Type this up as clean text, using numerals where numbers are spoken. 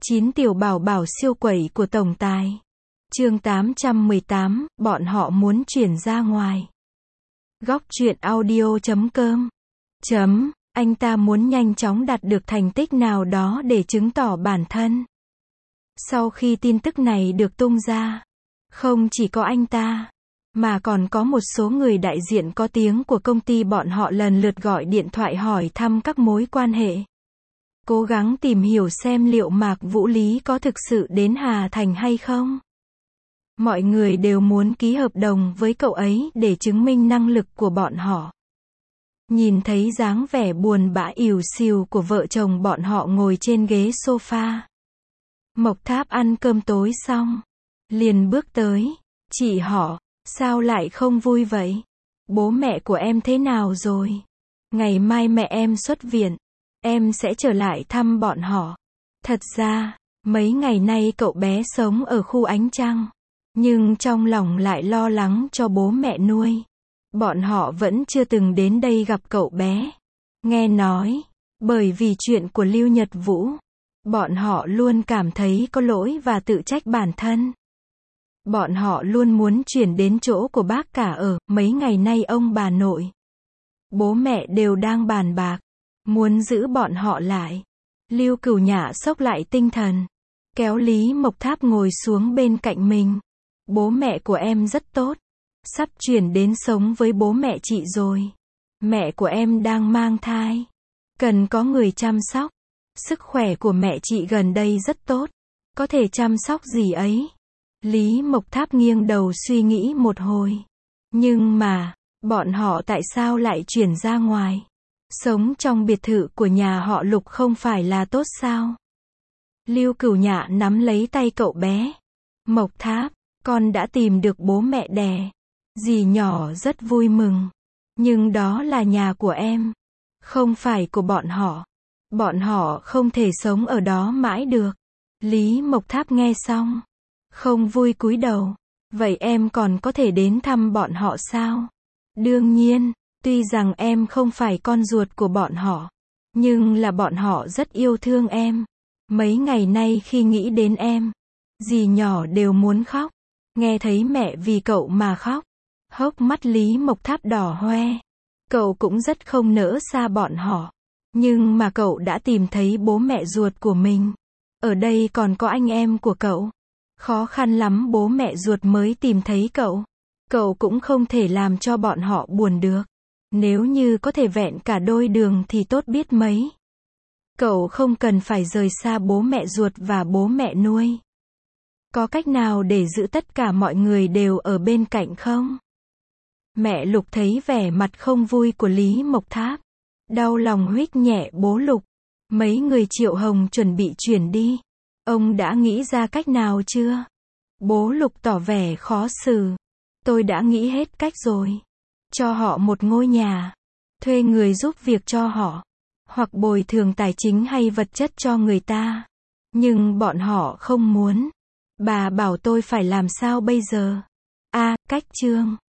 9 tiểu bảo bảo siêu quẩy của tổng tài. Chương 818, bọn họ muốn chuyển ra ngoài. Góc truyện audio.com. Anh ta muốn nhanh chóng đạt được thành tích nào đó để chứng tỏ bản thân. Sau khi tin tức này được tung ra, không chỉ có anh ta, mà còn có một số người đại diện có tiếng của công ty bọn họ lần lượt gọi điện thoại hỏi thăm các mối quan hệ. Cố gắng tìm hiểu xem liệu Mạc Vũ Lý có thực sự đến Hà Thành hay không. Mọi người đều muốn ký hợp đồng với cậu ấy để chứng minh năng lực của bọn họ. Nhìn thấy dáng vẻ buồn bã ỉu xìu của vợ chồng bọn họ ngồi trên ghế sofa. Mộc Tháp ăn cơm tối xong, liền bước tới, chị họ, sao lại không vui vậy? Bố mẹ của em thế nào rồi? Ngày mai mẹ em xuất viện, em sẽ trở lại thăm bọn họ. Thật ra, mấy ngày nay cậu bé sống ở khu Ánh Trăng, nhưng trong lòng lại lo lắng cho bố mẹ nuôi. Bọn họ vẫn chưa từng đến đây gặp cậu bé. Nghe nói, bởi vì chuyện của Lưu Nhật Vũ, bọn họ luôn cảm thấy có lỗi và tự trách bản thân. Bọn họ luôn muốn chuyển đến chỗ của bác cả ở. Mấy ngày nay ông bà nội, bố mẹ đều đang bàn bạc, muốn giữ bọn họ lại. Lưu Cửu Nhã xốc lại tinh thần, kéo Lý Mộc Tháp ngồi xuống bên cạnh mình. Bố mẹ của em rất tốt, sắp chuyển đến sống với bố mẹ chị rồi. Mẹ của em đang mang thai, cần có người chăm sóc. Sức khỏe của mẹ chị gần đây rất tốt, có thể chăm sóc gì ấy. Lý Mộc Tháp nghiêng đầu suy nghĩ một hồi. Nhưng mà, bọn họ tại sao lại chuyển ra ngoài? Sống trong biệt thự của nhà họ Lục không phải là tốt sao? Lưu Cửu Nhã nắm lấy tay cậu bé. Mộc Tháp, con đã tìm được bố mẹ đẻ. Dì nhỏ rất vui mừng. Nhưng đó là nhà của em, không phải của bọn họ. Bọn họ không thể sống ở đó mãi được. Lý Mộc Tháp nghe xong, không vui cúi đầu. Vậy em còn có thể đến thăm bọn họ sao? Đương nhiên, tuy rằng em không phải con ruột của bọn họ, nhưng là bọn họ rất yêu thương em. Mấy ngày nay khi nghĩ đến em, dì nhỏ đều muốn khóc. Nghe thấy mẹ vì cậu mà khóc, hốc mắt Lý Mộc Tháp đỏ hoe. Cậu cũng rất không nỡ xa bọn họ. Nhưng mà cậu đã tìm thấy bố mẹ ruột của mình. Ở đây còn có anh em của cậu. Khó khăn lắm bố mẹ ruột mới tìm thấy cậu. Cậu cũng không thể làm cho bọn họ buồn được. Nếu như có thể vẹn cả đôi đường thì tốt biết mấy. Cậu không cần phải rời xa bố mẹ ruột và bố mẹ nuôi. Có cách nào để giữ tất cả mọi người đều ở bên cạnh không? Mẹ Lục thấy vẻ mặt không vui của Lý Mộc Tháp, đau lòng huých nhẹ bố Lục. Mấy người Triệu Hồng chuẩn bị chuyển đi. Ông đã nghĩ ra cách nào chưa? Bố Lục tỏ vẻ khó xử. Tôi đã nghĩ hết cách rồi. Cho họ một ngôi nhà, thuê người giúp việc cho họ, hoặc bồi thường tài chính hay vật chất cho người ta. Nhưng bọn họ không muốn. Bà bảo tôi phải làm sao bây giờ? Cách Trương.